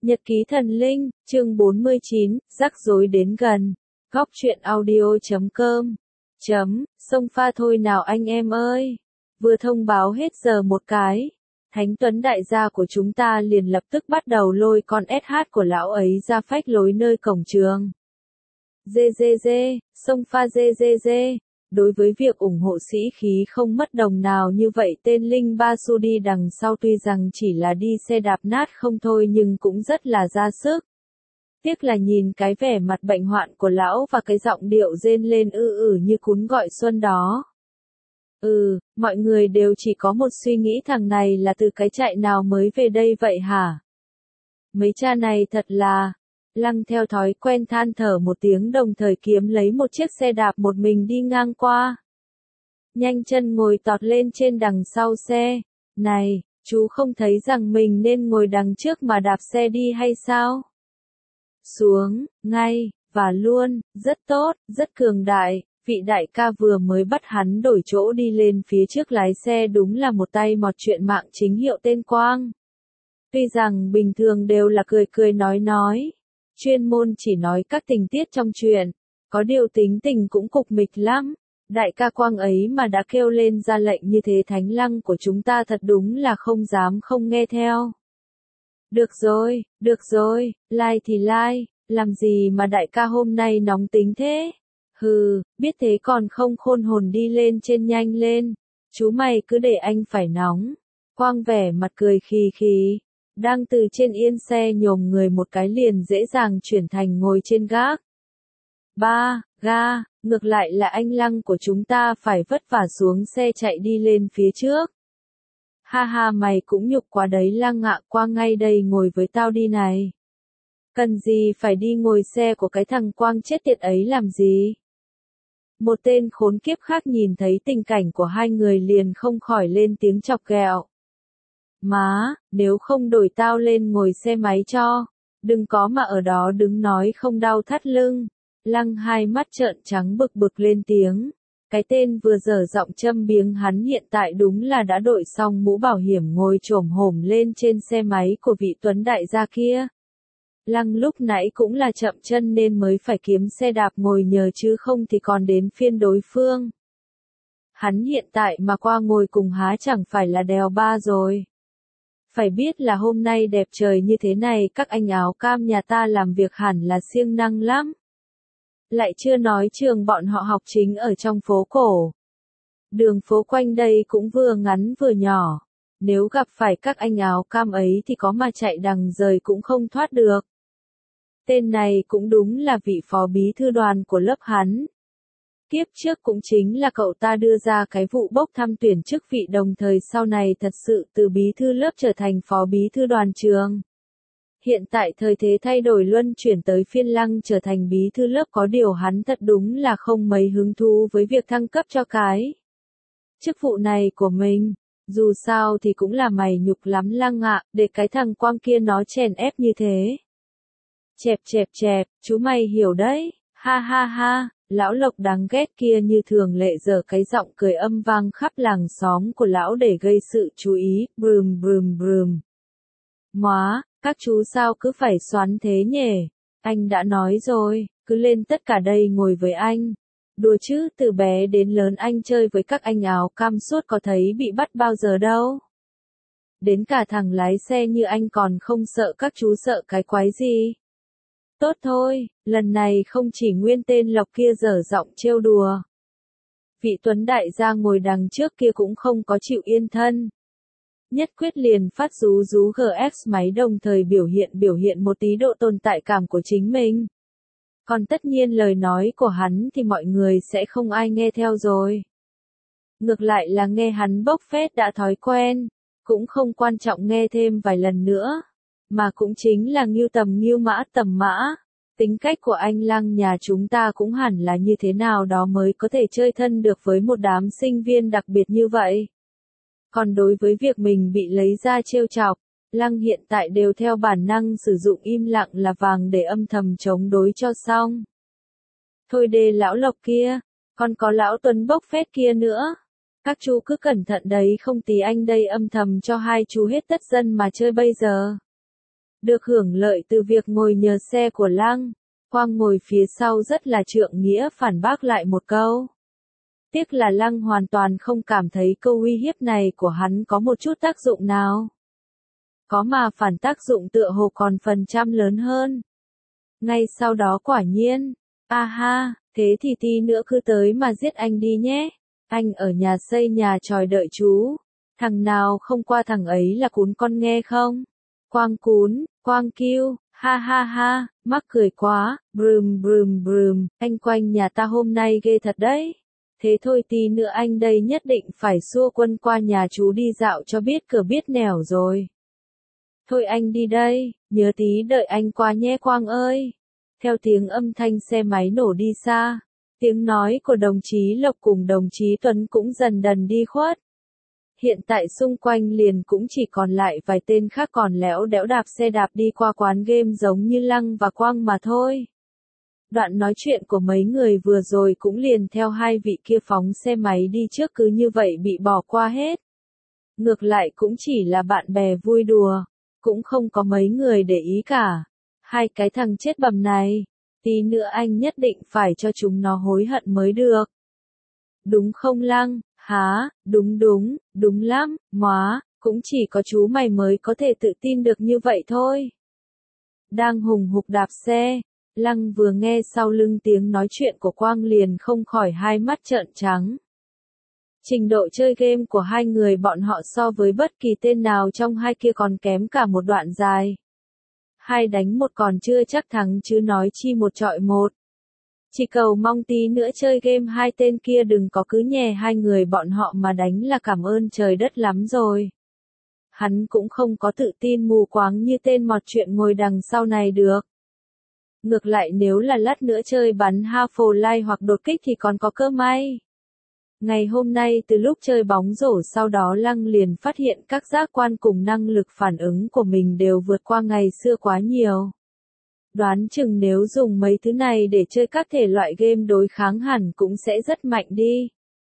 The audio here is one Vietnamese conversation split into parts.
Nhật ký thần linh, chương 49, rắc rối đến gần. Góc truyện audio.com. Xông pha thôi nào anh em ơi. Vừa thông báo hết giờ một cái. Thánh Tuấn đại gia của chúng ta liền lập tức bắt đầu lôi con SH của lão ấy ra phách lối nơi cổng trường. Xông pha Đối với việc ủng hộ sĩ khí không mất đồng nào như vậy tên Linh Ba Su đi đằng sau tuy rằng chỉ là đi xe đạp nát không thôi nhưng cũng rất là ra sức. Tiếc là nhìn cái vẻ mặt bệnh hoạn của lão và cái giọng điệu rên lên như cún gọi xuân đó. Mọi người đều chỉ có một suy nghĩ thằng này là từ cái trại nào mới về đây vậy hả? Mấy cha này thật là... Lăng theo thói quen than thở một tiếng đồng thời kiếm lấy một chiếc xe đạp một mình đi ngang qua. Nhanh chân ngồi tọt lên trên đằng sau xe. Này, chú không thấy rằng mình nên ngồi đằng trước mà đạp xe đi hay sao? Xuống, ngay, và luôn, rất tốt, rất cường đại. Vị đại ca vừa mới bắt hắn đổi chỗ đi lên phía trước lái xe đúng là một tay mọt chuyện mạng chính hiệu tên Quang. Tuy rằng bình thường đều là cười cười nói. Chuyên môn chỉ nói các tình tiết trong chuyện, có điều tính tình cũng cục mịch lắm. Đại ca Quang ấy mà đã kêu lên ra lệnh như thế Thánh Lăng của chúng ta thật đúng là không dám không nghe theo. Được rồi, lai thì lai, làm gì mà đại ca hôm nay nóng tính thế? Biết thế còn không khôn hồn đi lên trên nhanh lên, chú mày cứ để anh phải nóng. Quang vẻ mặt cười khì. Đang từ trên yên xe nhổm người một cái liền dễ dàng chuyển thành ngồi trên gác. Ngược lại là anh Lăng của chúng ta phải vất vả xuống xe chạy đi lên phía trước. Ha mày cũng nhục quá đấy Lăng ạ, qua ngay đây ngồi với tao đi này. Cần gì phải đi ngồi xe của cái thằng Quang chết tiệt ấy làm gì? Một tên khốn kiếp khác nhìn thấy tình cảnh của hai người liền không khỏi lên tiếng chọc ghẹo. Má, nếu không đổi tao lên ngồi xe máy cho, đừng có mà ở đó đứng nói không đau thắt lưng. Lăng hai mắt trợn trắng bực lên tiếng. Cái tên vừa dở giọng châm biếng hắn hiện tại đúng là đã đội xong mũ bảo hiểm ngồi chồm hổm lên trên xe máy của vị Tuấn đại gia kia. Lăng lúc nãy cũng là chậm chân nên mới phải kiếm xe đạp ngồi nhờ chứ không thì còn đến phiên đối phương. Hắn hiện tại mà qua ngồi cùng há chẳng phải là đèo ba rồi. Phải biết là hôm nay đẹp trời như thế này các anh áo cam nhà ta làm việc hẳn là siêng năng lắm. Lại chưa nói trường bọn họ học chính ở trong phố cổ. Đường phố quanh đây cũng vừa ngắn vừa nhỏ. Nếu gặp phải các anh áo cam ấy thì có mà chạy đằng rời cũng không thoát được. Tên này cũng đúng là vị phó bí thư đoàn của lớp hắn. Kiếp trước cũng chính là cậu ta đưa ra cái vụ bốc thăm tuyển chức vị đồng thời sau này thật sự từ bí thư lớp trở thành phó bí thư đoàn trường. Hiện tại thời thế thay đổi luân chuyển tới phiên Lăng trở thành bí thư lớp có điều hắn thật đúng là không mấy hứng thú với việc thăng cấp cho cái chức vụ này của mình. Dù sao thì cũng là mày nhục lắm Lăng ạ, để cái thằng Quang kia nó chèn ép như thế. Chẹp, chú mày hiểu đấy, ha. Lão Lộc đáng ghét kia như thường lệ giờ cái giọng cười âm vang khắp làng xóm của lão để gây sự chú ý, brum. Móa, các chú sao cứ phải xoắn thế nhỉ? Anh đã nói rồi, cứ lên tất cả đây ngồi với anh. Đùa chứ, từ bé đến lớn anh chơi với các anh áo cam suốt có thấy bị bắt bao giờ đâu. Đến cả thằng lái xe như anh còn không sợ các chú sợ cái quái gì. Tốt thôi, lần này không chỉ nguyên tên Lộc kia dở giọng trêu đùa. Vị Tuấn đại gia ngồi đằng trước kia cũng không có chịu yên thân. Nhất quyết liền phát rú GX máy đồng thời biểu hiện một tí độ tồn tại cảm của chính mình. Còn tất nhiên lời nói của hắn thì mọi người sẽ không ai nghe theo rồi. Ngược lại là nghe hắn bốc phét đã thói quen, cũng không quan trọng nghe thêm vài lần nữa. Mà cũng chính là ngưu mã tầm mã. Tính cách của anh Lăng nhà chúng ta cũng hẳn là như thế nào đó mới có thể chơi thân được với một đám sinh viên đặc biệt như vậy. Còn đối với việc mình bị lấy ra trêu chọc, Lăng hiện tại đều theo bản năng sử dụng im lặng là vàng để âm thầm chống đối cho xong. Thôi đề lão Lộc kia, còn có lão Tuấn bốc phét kia nữa. Các chú cứ cẩn thận đấy không tí anh đây âm thầm cho hai chú hết tất dân mà chơi bây giờ. được hưởng lợi từ việc ngồi nhờ xe của Lăng. Quang ngồi phía sau rất là trượng nghĩa phản bác lại một câu. Tiếc là Lăng hoàn toàn không cảm thấy câu uy hiếp này của hắn có một chút tác dụng nào. Có mà phản tác dụng tựa hồ còn phần trăm lớn hơn. Ngay sau đó quả nhiên, ha, thế thì tí nữa cứ tới mà giết anh đi nhé. Anh ở nhà xây nhà tròi đợi chú. Thằng nào không qua thằng ấy là cún con nghe không? Quang cún, Quang kêu, ha, mắc cười quá, brum, anh quanh nhà ta hôm nay ghê thật đấy. Thế thôi tí nữa anh đây nhất định phải xua quân qua nhà chú đi dạo cho biết cửa biết nẻo rồi. Thôi anh đi đây, nhớ tí đợi anh qua nhé Quang ơi. Theo tiếng âm thanh xe máy nổ đi xa, tiếng nói của đồng chí Lộc cùng đồng chí Tuấn cũng dần dần đi khuất. Hiện tại xung quanh liền cũng chỉ còn lại vài tên khác còn lẽo đẽo đạp xe đạp đi qua quán game giống như Lăng và Quang mà thôi. Đoạn nói chuyện của mấy người vừa rồi cũng liền theo hai vị kia phóng xe máy đi trước cứ như vậy bị bỏ qua hết. Ngược lại cũng chỉ là bạn bè vui đùa, cũng không có mấy người để ý cả. Hai cái thằng chết bầm này, tí nữa anh nhất định phải cho chúng nó hối hận mới được. Đúng không Lăng? Hả, đúng lắm, móa, cũng chỉ có chú mày mới có thể tự tin được như vậy thôi. Đang hùng hục đạp xe, Lăng vừa nghe sau lưng tiếng nói chuyện của Quang liền không khỏi hai mắt trợn trắng. Trình độ chơi game của hai người bọn họ so với bất kỳ tên nào trong hai kia còn kém cả một đoạn dài. 2 đánh 1 còn chưa chắc thắng chứ nói chi 1 chọi 1. Chỉ cầu mong tí nữa chơi game hai tên kia đừng có cứ nhè hai người bọn họ mà đánh là cảm ơn trời đất lắm rồi. Hắn cũng không có tự tin mù quáng như tên mọt chuyện ngồi đằng sau này được. Ngược lại nếu là lát nữa chơi bắn Half-Life hoặc đột kích thì còn có cơ may. Ngày hôm nay từ lúc chơi bóng rổ sau đó Lăng liền phát hiện các giác quan cùng năng lực phản ứng của mình đều vượt qua ngày xưa quá nhiều. Đoán chừng nếu dùng mấy thứ này để chơi các thể loại game đối kháng hẳn cũng sẽ rất mạnh đi.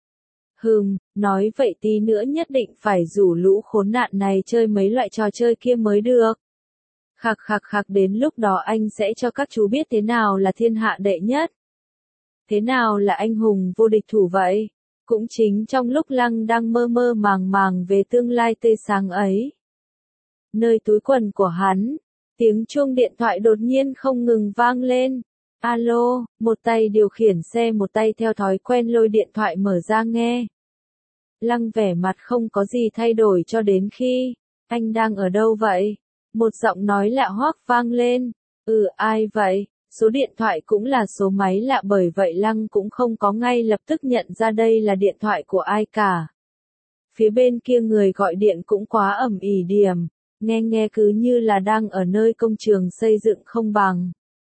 Nói vậy tí nữa nhất định phải rủ lũ khốn nạn này chơi mấy loại trò chơi kia mới được. Khạc đến lúc đó anh sẽ cho các chú biết thế nào là thiên hạ đệ nhất. Thế nào là anh hùng vô địch thủ vậy? Cũng chính trong lúc Lăng đang mơ mơ màng về tương lai tươi sáng ấy. Nơi túi quần của hắn, tiếng chuông điện thoại đột nhiên không ngừng vang lên. Alo, một tay điều khiển xe một tay theo thói quen lôi điện thoại mở ra nghe. Lăng vẻ mặt không có gì thay đổi cho đến khi, anh đang ở đâu vậy? Một giọng nói lạ hoắc vang lên. Ai vậy? Số điện thoại cũng là số máy lạ bởi vậy Lăng cũng không có ngay lập tức nhận ra đây là điện thoại của ai cả. Phía bên kia người gọi điện cũng quá ầm ĩ điểm, nghe cứ như là đang ở nơi công trường xây dựng không bằng.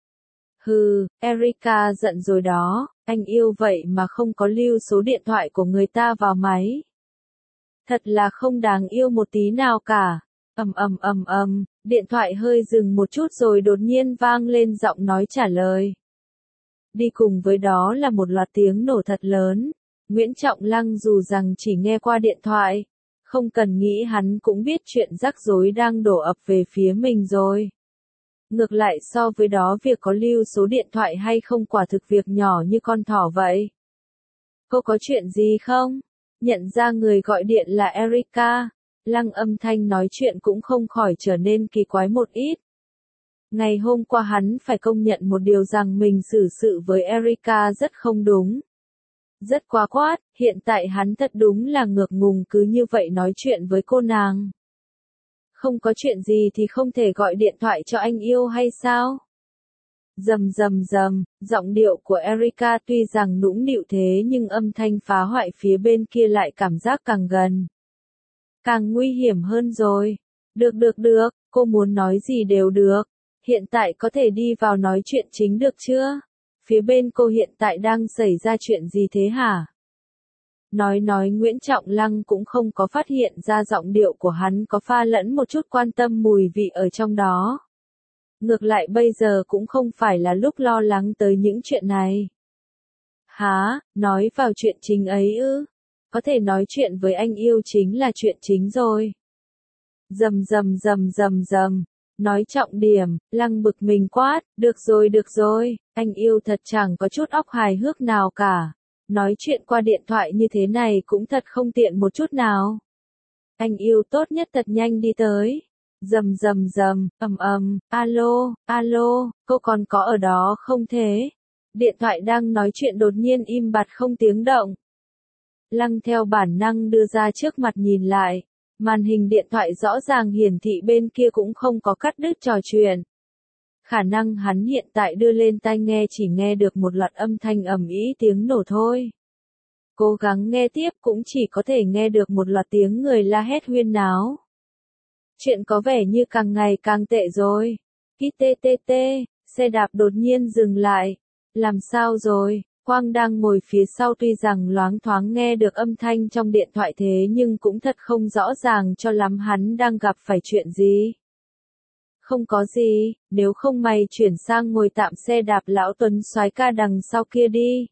Erika giận rồi đó, anh yêu vậy mà không có lưu số điện thoại của người ta vào máy. Thật là không đáng yêu một tí nào cả. Điện thoại hơi dừng một chút rồi đột nhiên vang lên giọng nói trả lời. Đi cùng với đó là một loạt tiếng nổ thật lớn. Nguyễn Trọng Lăng dù rằng chỉ nghe qua điện thoại, không cần nghĩ hắn cũng biết chuyện rắc rối đang đổ ập về phía mình rồi. Ngược lại so với đó việc có lưu số điện thoại hay không quả thực việc nhỏ như con thỏ vậy. Cô có chuyện gì không? Nhận ra người gọi điện là Erika, Lăng âm thanh nói chuyện cũng không khỏi trở nên kỳ quái một ít. Ngày hôm qua hắn phải công nhận một điều rằng mình xử sự với Erika rất không đúng. Rất quá quát, hiện tại hắn thật đúng là ngược ngùng cứ như vậy nói chuyện với cô nàng. Không có chuyện gì thì không thể gọi điện thoại cho anh yêu hay sao? Rầm, giọng điệu của Erika tuy rằng nũng nịu thế nhưng âm thanh phá hoại phía bên kia lại cảm giác càng gần. Càng nguy hiểm hơn rồi. Được, cô muốn nói gì đều được. Hiện tại có thể đi vào nói chuyện chính được chưa? Phía bên cô hiện tại đang xảy ra chuyện gì thế hả? Nói Nguyễn Trọng Lăng cũng không có phát hiện ra giọng điệu của hắn có pha lẫn một chút quan tâm mùi vị ở trong đó. Ngược lại bây giờ cũng không phải là lúc lo lắng tới những chuyện này. Hả, nói vào chuyện chính ấy ư? Có thể nói chuyện với anh yêu chính là chuyện chính rồi. Rầm. Nói trọng điểm, Lăng bực mình quát, được rồi, anh yêu thật chẳng có chút óc hài hước nào cả. Nói chuyện qua điện thoại như thế này cũng thật không tiện một chút nào. Anh yêu tốt nhất thật nhanh đi tới. Rầm, alo, cô còn có ở đó không thế? Điện thoại đang nói chuyện đột nhiên im bặt không tiếng động. Lăng theo bản năng đưa ra trước mặt nhìn lại. Màn hình điện thoại rõ ràng hiển thị bên kia cũng không có cắt đứt trò chuyện. Khả năng hắn hiện tại đưa lên tai nghe chỉ nghe được một loạt âm thanh ầm ĩ tiếng nổ thôi. Cố gắng nghe tiếp cũng chỉ có thể nghe được một loạt tiếng người la hét huyên náo. Chuyện có vẻ như càng ngày càng tệ rồi. Ttt, xe đạp đột nhiên dừng lại. Làm sao rồi? Quang đang ngồi phía sau tuy rằng loáng thoáng nghe được âm thanh trong điện thoại thế nhưng cũng thật không rõ ràng cho lắm hắn đang gặp phải chuyện gì. Không có gì, nếu không mày chuyển sang ngồi tạm xe đạp lão Tuấn soái ca đằng sau kia đi.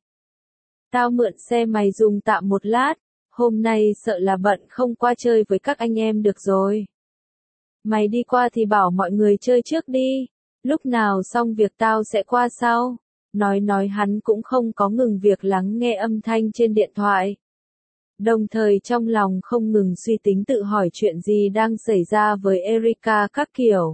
Tao mượn xe mày dùng tạm một lát, hôm nay sợ là bận không qua chơi với các anh em được rồi. Mày đi qua thì bảo mọi người chơi trước đi, lúc nào xong việc tao sẽ qua sau. Nói hắn cũng không có ngừng việc lắng nghe âm thanh trên điện thoại. Đồng thời trong lòng không ngừng suy tính tự hỏi chuyện gì đang xảy ra với Erika các kiểu.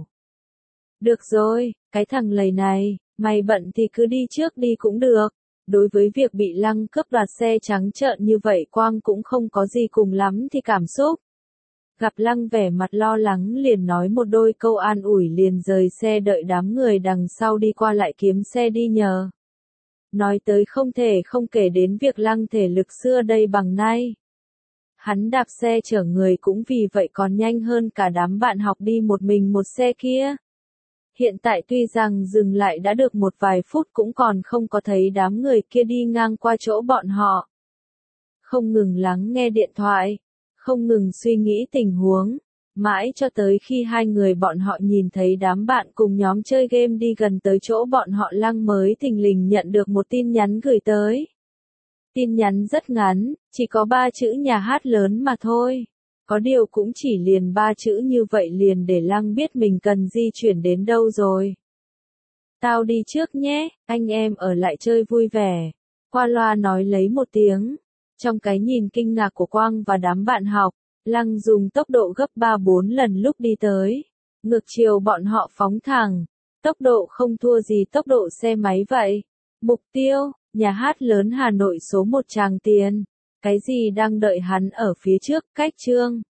Được rồi, cái thằng lầy này, mày bận thì cứ đi trước đi cũng được. Đối với việc bị Lăng cướp đoạt xe trắng trợn như vậy Quang cũng không có gì cùng lắm thì cảm xúc. Gặp Lăng vẻ mặt lo lắng liền nói một đôi câu an ủi liền rời xe đợi đám người đằng sau đi qua lại kiếm xe đi nhờ. Nói tới không thể không kể đến việc Lăng thể lực xưa đây bằng nay. Hắn đạp xe chở người cũng vì vậy còn nhanh hơn cả đám bạn học đi một mình một xe kia. Hiện tại tuy rằng dừng lại đã được một vài phút cũng còn không có thấy đám người kia đi ngang qua chỗ bọn họ. Không ngừng lắng nghe điện thoại, không ngừng suy nghĩ tình huống, mãi cho tới khi hai người bọn họ nhìn thấy đám bạn cùng nhóm chơi game đi gần tới chỗ bọn họ Lăng mới thình lình nhận được một tin nhắn gửi tới. Tin nhắn rất ngắn, chỉ có 3 chữ nhà hát lớn mà thôi. Có điều cũng chỉ liền 3 chữ như vậy liền để Lăng biết mình cần di chuyển đến đâu rồi. Tao đi trước nhé, anh em ở lại chơi vui vẻ. Qua loa nói lấy một tiếng. Trong cái nhìn kinh ngạc của Quang và đám bạn học, Lăng dùng tốc độ gấp 3-4 lần lúc đi tới. Ngược chiều bọn họ phóng thẳng. Tốc độ không thua gì tốc độ xe máy vậy. Mục tiêu, nhà hát lớn Hà Nội số 1 Tràng Tiền. Cái gì đang đợi hắn ở phía trước, cách Trương